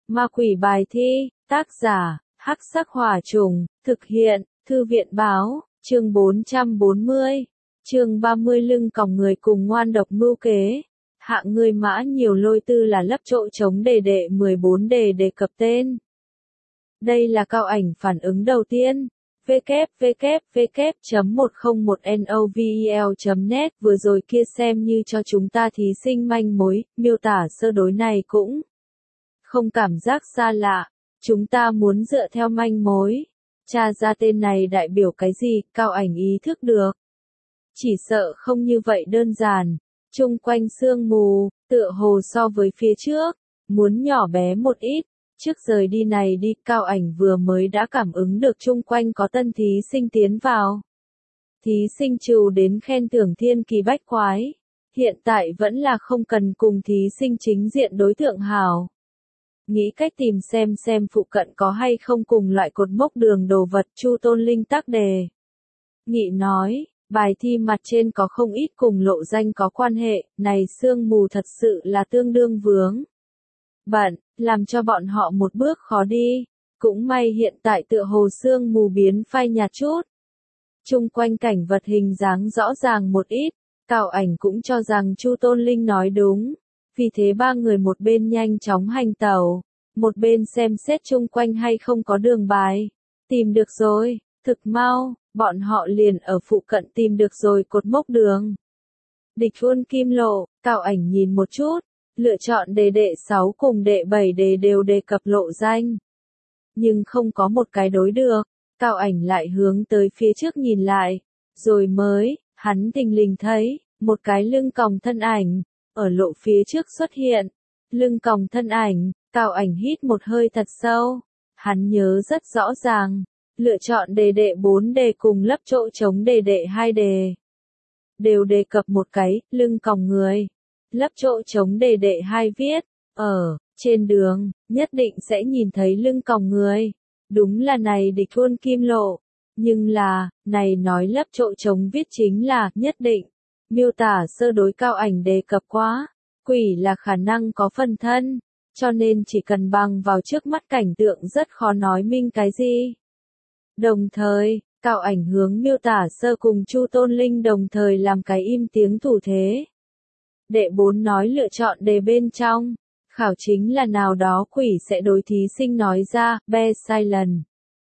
Ma quỷ bài thi, tác giả, Hắc Sắc Hỏa Trùng, thực hiện, Thư viện báo, chương 440, chương 30 lưng còng người cùng ngoan độc mưu kế. Hạng người mã nhiều lôi tư là lấp chỗ trống đề đệ 14 đề cập tên. Đây là cao ảnh phản ứng đầu tiên. www.101novel.net vừa rồi kia xem như cho chúng ta thí sinh manh mối, miêu tả sơ đối này cũng không cảm giác xa lạ. Chúng ta muốn dựa theo manh mối, tra ra tên này đại biểu cái gì, cao ảnh ý thức được. Chỉ sợ không như vậy đơn giản. Chung quanh sương mù, tựa hồ so với phía trước, muốn nhỏ bé một ít. Trước rời đi này đi, cao ảnh vừa mới đã cảm ứng được chung quanh có tân thí sinh tiến vào. Thí sinh trừ đến khen thưởng thiên kỳ bách quái. Hiện tại vẫn là không cần cùng thí sinh chính diện đối tượng hảo. Nghĩ cách tìm xem phụ cận có hay không cùng loại cột mốc đường đồ vật. Chu Tôn Linh tác đề. Nghị nói, bài thi mặt trên có không ít cùng lộ danh có quan hệ, này sương mù thật sự là tương đương vướng bận, làm cho bọn họ một bước khó đi. Cũng may hiện tại tựa hồ sương mù biến phai nhạt chút. Chung quanh cảnh vật hình dáng rõ ràng một ít, cao ảnh cũng cho rằng Chu Tôn Linh nói đúng. Vì thế ba người một bên nhanh chóng hành tẩu, một bên xem xét chung quanh hay không có đường bài. Tìm được rồi, thực mau, bọn họ liền ở phụ cận tìm được rồi cột mốc đường. Địch Huân Kim Lộ, cao ảnh nhìn một chút, lựa chọn đề đệ 6 cùng đệ 7 đề đều đề cập lộ danh. Nhưng không có một cái đối được, cao ảnh lại hướng tới phía trước nhìn lại, rồi mới, hắn thình lình thấy, một cái lưng còng thân ảnh, ở lộ phía trước xuất hiện. Lưng còng thân ảnh, cao ảnh hít một hơi thật sâu, hắn nhớ rất rõ ràng, lựa chọn đề đệ 4 đề cùng lấp chỗ trống đề đệ 2 đề. Đều đề cập một cái, lưng còng người. Lấp chỗ trống đề đệ 2 viết, trên đường, nhất định sẽ nhìn thấy lưng còng người. Đúng là này Địch Huân Kim Lộ. Nhưng là, này nói lấp chỗ trống viết chính là, nhất định. Miêu tả sơ đối cao ảnh đề cập quá. Quỷ là khả năng có phần thân. Cho nên chỉ cần bằng vào trước mắt cảnh tượng rất khó nói minh cái gì. Đồng thời, cao ảnh hướng miêu tả sơ cùng Chu Tôn Linh đồng thời làm cái im tiếng thủ thế. Đệ 4 nói lựa chọn đề bên trong, khảo chính là nào đó quỷ sẽ đối thí sinh nói ra, be silent.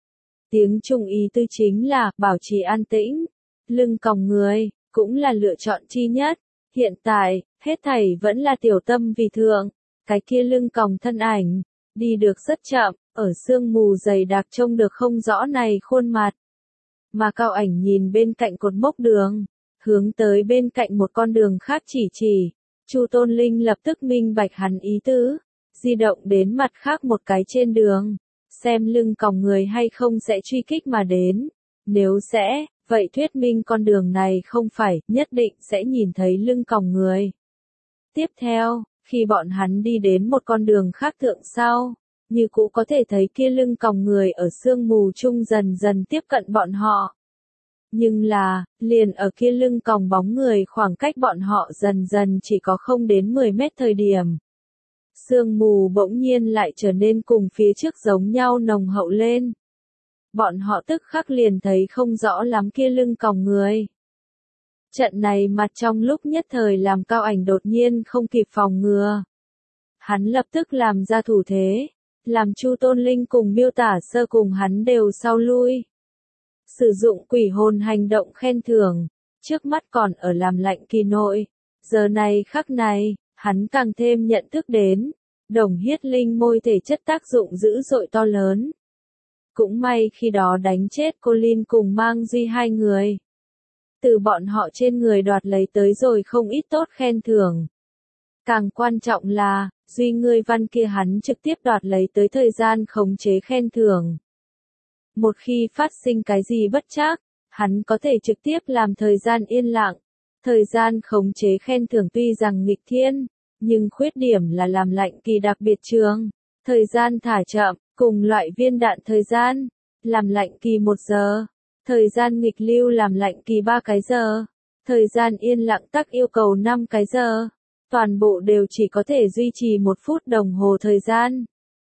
Tiếng Trung ý tư chính là, bảo trì an tĩnh, lưng còng người, cũng là lựa chọn chi nhất. Hiện tại, hết thảy vẫn là tiểu tâm vì thượng, cái kia lưng còng thân ảnh, đi được rất chậm, ở sương mù dày đặc trông được không rõ này khuôn mặt. Mà cao ảnh nhìn bên cạnh cột mốc đường, hướng tới bên cạnh một con đường khác chỉ. Chu Tôn Linh lập tức minh bạch hắn ý tứ, di động đến mặt khác một cái trên đường, xem lưng còng người hay không sẽ truy kích mà đến. Nếu sẽ, vậy thuyết minh con đường này không phải, nhất định sẽ nhìn thấy lưng còng người. Tiếp theo, khi bọn hắn đi đến một con đường khác thượng sau, như cũ có thể thấy kia lưng còng người ở sương mù chung dần dần tiếp cận bọn họ. Nhưng là, liền ở kia lưng còng bóng người khoảng cách bọn họ dần dần chỉ có không đến 10 mét thời điểm. Sương mù bỗng nhiên lại trở nên cùng phía trước giống nhau nồng hậu lên. Bọn họ tức khắc liền thấy không rõ lắm kia lưng còng người. Trận này mặt trong lúc nhất thời làm cao ảnh đột nhiên không kịp phòng ngừa. Hắn lập tức làm ra thủ thế, làm Chu Tôn Linh cùng miêu tả sơ cùng hắn đều sau lui. Sử dụng quỷ hồn hành động khen thưởng, trước mắt còn ở làm lạnh kỳ nội. Giờ này khắc này, hắn càng thêm nhận thức đến, đồng huyết linh môi thể chất tác dụng dữ dội to lớn. Cũng may khi đó đánh chết cô Linh cùng Mang Duy hai người. Từ bọn họ trên người đoạt lấy tới rồi không ít tốt khen thưởng. Càng quan trọng là, Duy ngươi văn kia hắn trực tiếp đoạt lấy tới thời gian khống chế khen thưởng. Một khi phát sinh cái gì bất trắc, hắn có thể trực tiếp làm thời gian yên lặng. Thời gian khống chế khen thưởng tuy rằng nghịch thiên, nhưng khuyết điểm là làm lạnh kỳ đặc biệt trường. Thời gian thả chậm, cùng loại viên đạn thời gian, làm lạnh kỳ 1 giờ. Thời gian nghịch lưu làm lạnh kỳ 3 cái giờ. Thời gian yên lặng tắc yêu cầu 5 cái giờ. Toàn bộ đều chỉ có thể duy trì 1 phút đồng hồ thời gian.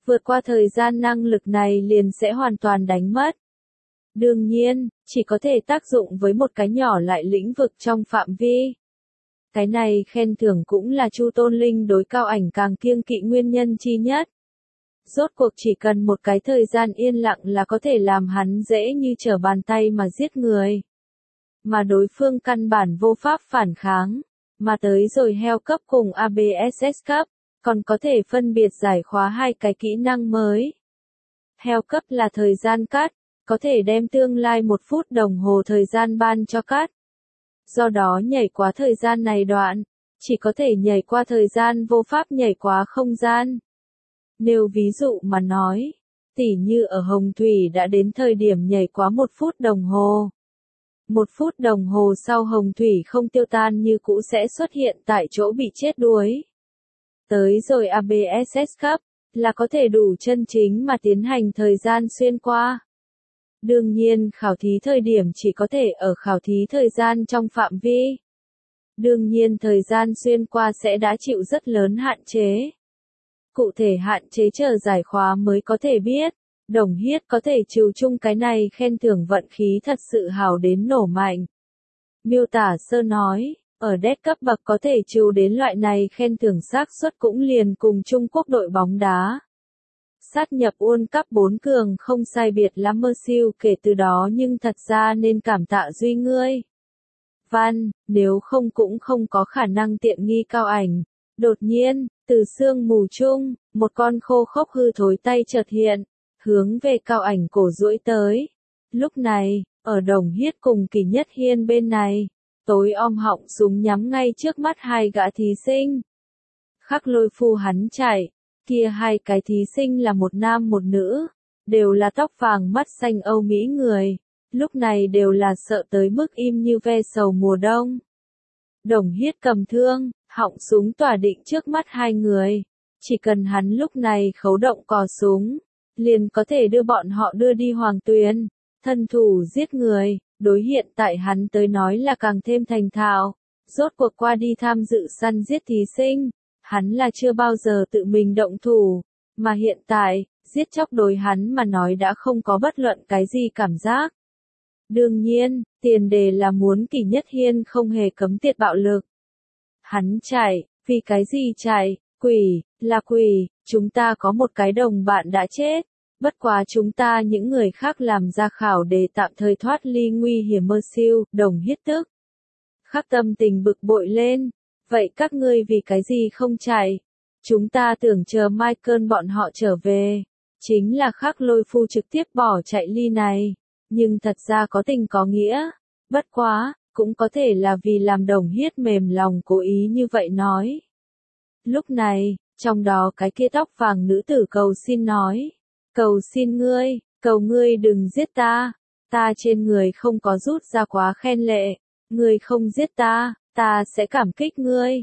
Vượt qua thời gian năng lực này liền sẽ hoàn toàn đánh mất. Đương nhiên, chỉ có thể tác dụng với một cái nhỏ lại lĩnh vực trong phạm vi. Cái này khen thưởng cũng là Chu Tôn Linh đối Cao Ảnh càng kiêng kỵ nguyên nhân chi nhất. Rốt cuộc chỉ cần một cái thời gian yên lặng là có thể làm hắn dễ như trở bàn tay mà giết người. Mà đối phương căn bản vô pháp phản kháng, mà tới rồi heo cấp cùng ABSS cấp, còn có thể phân biệt giải khóa hai cái kỹ năng mới. Heo cấp là thời gian cắt, có thể đem tương lai 1 phút đồng hồ thời gian ban cho cắt. Do đó nhảy qua thời gian này đoạn, chỉ có thể nhảy qua thời gian vô pháp nhảy qua không gian. Nếu ví dụ mà nói, tỉ như ở Hồng Thủy đã đến thời điểm nhảy quá 1 phút đồng hồ. 1 phút đồng hồ sau Hồng Thủy không tiêu tan như cũ sẽ xuất hiện tại chỗ bị chết đuối. Tới rồi ABSS cấp, là có thể đủ chân chính mà tiến hành thời gian xuyên qua. Đương nhiên khảo thí thời điểm chỉ có thể ở khảo thí thời gian trong phạm vi. Đương nhiên thời gian xuyên qua sẽ đã chịu rất lớn hạn chế. Cụ thể hạn chế chờ giải khóa mới có thể biết. Đồng Hiết có thể trừ chung cái này khen thưởng vận khí thật sự hào đến nổ mạnh. Miêu tả sơ nói, ở đét cấp bậc có thể trừ đến loại này khen thưởng xác suất cũng liền cùng Trung Quốc đội bóng đá. Sát nhập World Cup 4 cường không sai biệt lắm mơ siêu kể từ đó nhưng thật ra nên cảm tạ Duy ngươi. Văn, nếu không cũng không có khả năng tiện nghi Cao Ảnh. Đột nhiên, từ sương mù chung, một con khô khốc hư thối tay chợt hiện, hướng về Cao Ảnh cổ duỗi tới. Lúc này, ở Đồng Hiết cùng Kỳ Nhất Hiên bên này, tối om họng súng nhắm ngay trước mắt hai gã thí sinh. Khắc Lôi Phu hắn chạy, kia hai cái thí sinh là một nam một nữ, đều là tóc vàng mắt xanh Âu Mỹ người, lúc này đều là sợ tới mức im như ve sầu mùa đông. Đồng Hiết cầm thương, họng súng tỏa định trước mắt hai người, chỉ cần hắn lúc này khấu động cò súng, liền có thể đưa bọn họ đưa đi hoàng tuyền, thân thủ giết người, đối hiện tại hắn tới nói là càng thêm thành thạo, rốt cuộc qua đi tham dự săn giết thí sinh, hắn là chưa bao giờ tự mình động thủ, mà hiện tại, giết chóc đối hắn mà nói đã không có bất luận cái gì cảm giác. Đương nhiên, tiền đề là muốn Kỳ Nhất Hiên không hề cấm tiệt bạo lực. Hắn chạy, vì cái gì chạy, quỷ, là quỷ, chúng ta có một cái đồng bạn đã chết, bất quá chúng ta những người khác làm ra khảo để tạm thời thoát ly nguy hiểm mơ siêu, Đồng Hiết tức. Khắc tâm tình bực bội lên, vậy các ngươi vì cái gì không chạy? Chúng ta tưởng chờ Michael bọn họ trở về, chính là Khắc Lôi Phu trực tiếp bỏ chạy ly này, nhưng thật ra có tình có nghĩa, bất quá, cũng có thể là vì làm Đồng Hiết mềm lòng cố ý như vậy nói. Lúc này, trong đó cái kia tóc vàng nữ tử cầu xin nói, cầu xin ngươi, cầu ngươi đừng giết ta, ta trên người không có rút ra quá khen lệ, ngươi không giết ta, ta sẽ cảm kích ngươi,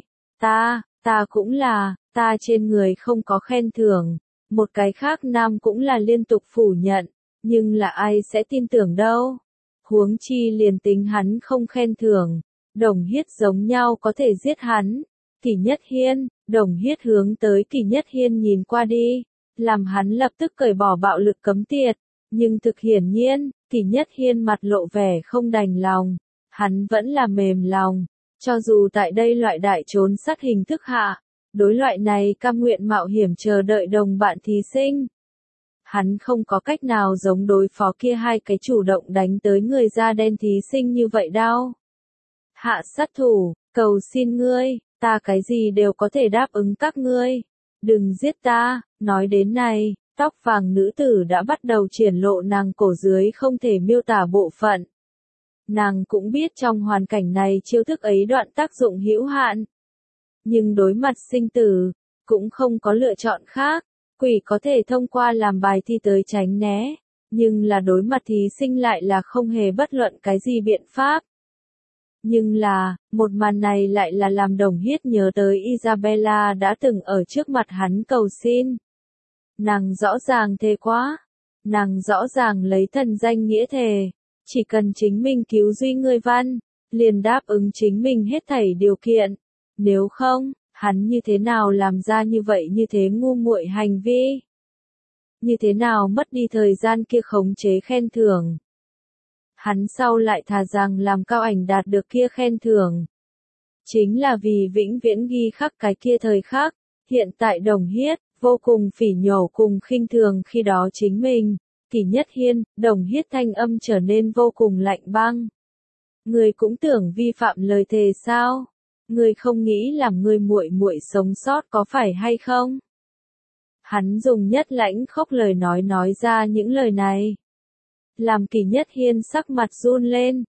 ta cũng là, ta trên người không có khen thưởng, một cái khác nam cũng là liên tục phủ nhận, nhưng là ai sẽ tin tưởng đâu, huống chi liền tính hắn không khen thưởng, Đồng Hiết giống nhau có thể giết hắn. Kỳ Nhất Hiên, Đồng Hiết hướng tới Kỳ Nhất Hiên nhìn qua đi, làm hắn lập tức cởi bỏ bạo lực cấm tiệt, nhưng thực hiển nhiên, Kỳ Nhất Hiên mặt lộ vẻ không đành lòng, hắn vẫn là mềm lòng, cho dù tại đây loại đại trốn sát hình thức hạ, đối loại này cam nguyện mạo hiểm chờ đợi đồng bạn thí sinh. Hắn không có cách nào giống đối phó kia hai cái chủ động đánh tới người da đen thí sinh như vậy đâu. Hạ sát thủ, cầu xin ngươi, ta cái gì đều có thể đáp ứng các ngươi. Đừng giết ta, nói đến này, tóc vàng nữ tử đã bắt đầu triển lộ nàng cổ dưới không thể miêu tả bộ phận. Nàng cũng biết trong hoàn cảnh này chiêu thức ấy đoạn tác dụng hữu hạn. Nhưng đối mặt sinh tử, cũng không có lựa chọn khác, quỷ có thể thông qua làm bài thi tới tránh né, nhưng là đối mặt thí sinh lại là không hề bất luận cái gì biện pháp. Nhưng là, một màn này lại là làm Đồng Hiết nhớ tới Isabella đã từng ở trước mặt hắn cầu xin. Nàng rõ ràng thề quá, nàng rõ ràng lấy thần danh nghĩa thề, chỉ cần chính mình cứu Duy ngươi Văn, liền đáp ứng chính mình hết thảy điều kiện, nếu không, hắn như thế nào làm ra như vậy như thế ngu muội hành vi. như thế nào mất đi thời gian kia khống chế khen thưởng. Hắn sau lại thà rằng làm Cao Ảnh đạt được kia khen thưởng. Chính là vì vĩnh viễn ghi khắc cái kia thời khắc, hiện tại Đồng Hiết, vô cùng phỉ nhổ cùng khinh thường khi đó chính mình. Kỷ Nhất Hiên, Đồng Hiết thanh âm trở nên vô cùng lạnh băng. Ngươi cũng tưởng vi phạm lời thề sao? Ngươi không nghĩ làm ngươi muội muội sống sót có phải hay không? Hắn dùng nhất lãnh khốc lời nói ra những lời này. Làm Kỷ Nhất Hiên sắc mặt run lên.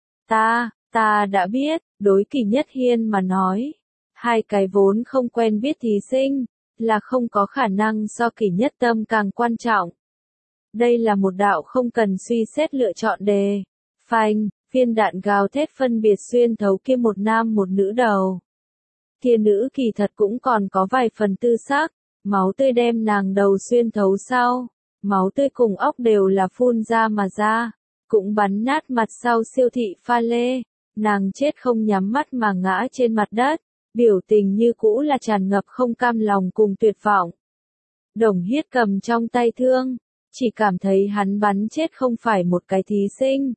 Ta đã biết, đối Kỷ Nhất Hiên mà nói. Hai cái vốn không quen biết thí sinh, là không có khả năng so Kỷ Nhất Tâm càng quan trọng. Đây là một đạo không cần suy xét lựa chọn đề. Phanh, viên đạn gào thét phân biệt xuyên thấu kia một nam một nữ đầu. Kia nữ kỳ thật cũng còn có vài phần tư xác, máu tươi đem nàng đầu xuyên thấu sau. Máu tươi cùng óc đều là phun ra mà ra, cũng bắn nát mặt sau siêu thị pha lê. Nàng chết không nhắm mắt mà ngã trên mặt đất, biểu tình như cũ là tràn ngập không cam lòng cùng tuyệt vọng. Đồng Hiết cầm trong tay thương, chỉ cảm thấy hắn bắn chết không phải một cái thí sinh,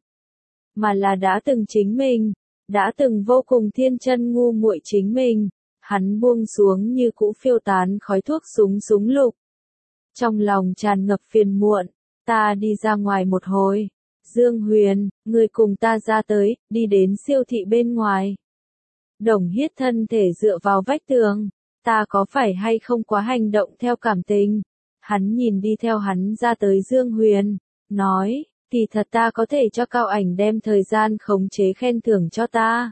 mà là đã từng chính mình, đã từng vô cùng thiên chân ngu muội chính mình. Hắn buông xuống như cũ phiêu tán khói thuốc súng lục. Trong lòng tràn ngập phiền muộn, ta đi ra ngoài một hồi. Dương Huyền, ngươi cùng ta ra tới, đi đến siêu thị bên ngoài. Đồng Hiết thân thể dựa vào vách tường, ta có phải hay không quá hành động theo cảm tình? Hắn nhìn đi theo hắn ra tới Dương Huyền, nói, kỳ thật ta có thể cho Cao Ảnh đem thời gian khống chế khen thưởng cho ta.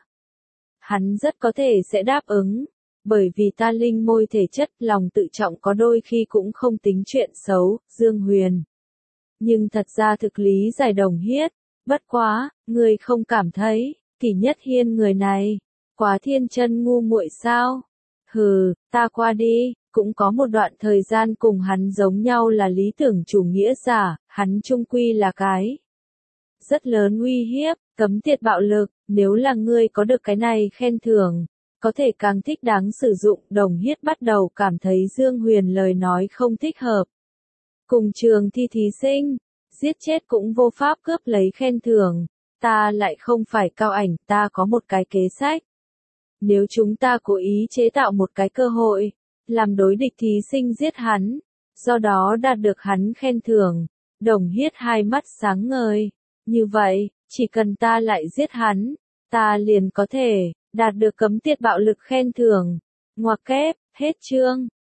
Hắn rất có thể sẽ đáp ứng, bởi vì ta linh môi thể chất lòng tự trọng có đôi khi cũng không tính chuyện xấu, Dương Huyền. Nhưng thật ra thực lý giải Đồng Hiết, bất quá, ngươi không cảm thấy, Kỷ Nhất Hiên người này, quá thiên chân ngu muội sao? Hừ, ta qua đi, cũng có một đoạn thời gian cùng hắn giống nhau là lý tưởng chủ nghĩa giả, hắn chung quy là cái rất lớn uy hiếp, cấm tiệt bạo lực, nếu là ngươi có được cái này khen thưởng, có thể càng thích đáng sử dụng. Đồng Hiết bắt đầu cảm thấy Dương Huyền lời nói không thích hợp. Cùng trường thi thí sinh, giết chết cũng vô pháp cướp lấy khen thưởng, ta lại không phải Cao Ảnh, ta có một cái kế sách. Nếu chúng ta cố ý chế tạo một cái cơ hội, làm đối địch thí sinh giết hắn, do đó đạt được hắn khen thưởng. Đồng Hiết hai mắt sáng ngời, như vậy, chỉ cần ta lại giết hắn, ta liền có thể đạt được cấm tiệt bạo lực khen thưởng. Ngoặc kép, hết chương.